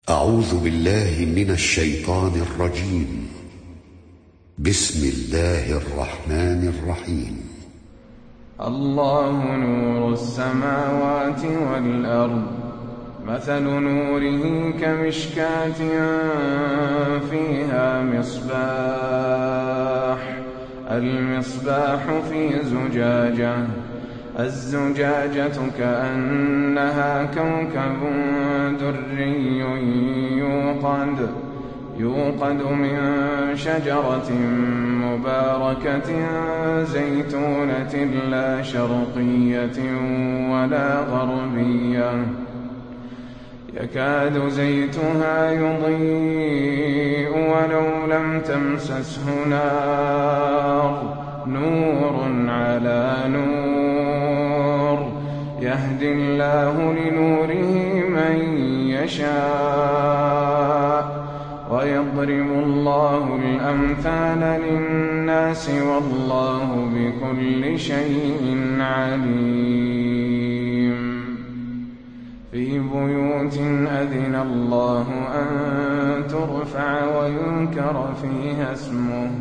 أعوذ بالله من الشيطان الرجيم. بسم الله الرحمن الرحيم. الله نور السماوات والأرض، مثل نوره كمشكاة فيها مصباح، المصباح في زجاجة، الزجاجة كأنها كوكب دري يوقد من شجرة مباركة زيتونة لا شرقية ولا غربية، يكاد زيتها يضيء ولو لم تمسسه نار، نور على نور، يهدي الله لنوره من يشاء، ويضرب الله الأمثال للناس والله بكل شيء عليم. في بيوت أذن الله أن ترفع ويذكر فيها اسمه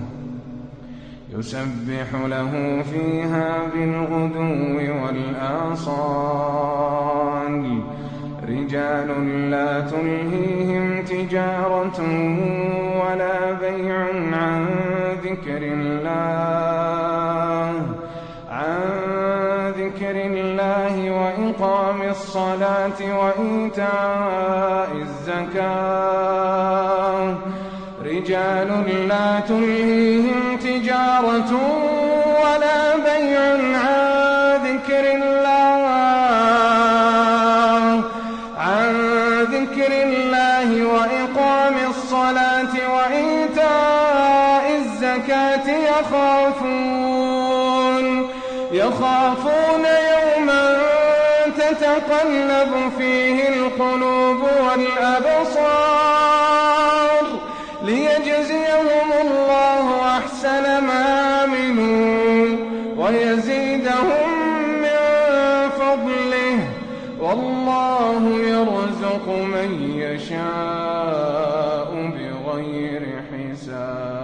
يسبح له فيها بالغدو والآصال، رجال لا تلهيهم تجارة ولا بيع عن ذكر الله وإقام الصلاة وإيتاء الزكاة، رجال لا تلهيهم تجارة ولا بيع عن ذكر الله وإقام الصلاة وإيتاء الزكاة يخافون يوما تتقلب فيه القلوب والأبصار، ليجزيهم الله أحسن ما عملوا ويزيدهم من فضله، والله يرزق من يشاء بغير حساب.